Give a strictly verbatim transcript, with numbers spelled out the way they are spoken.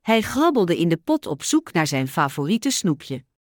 Hij grabbelde in de pot op zoek naar zijn favoriete snoepje.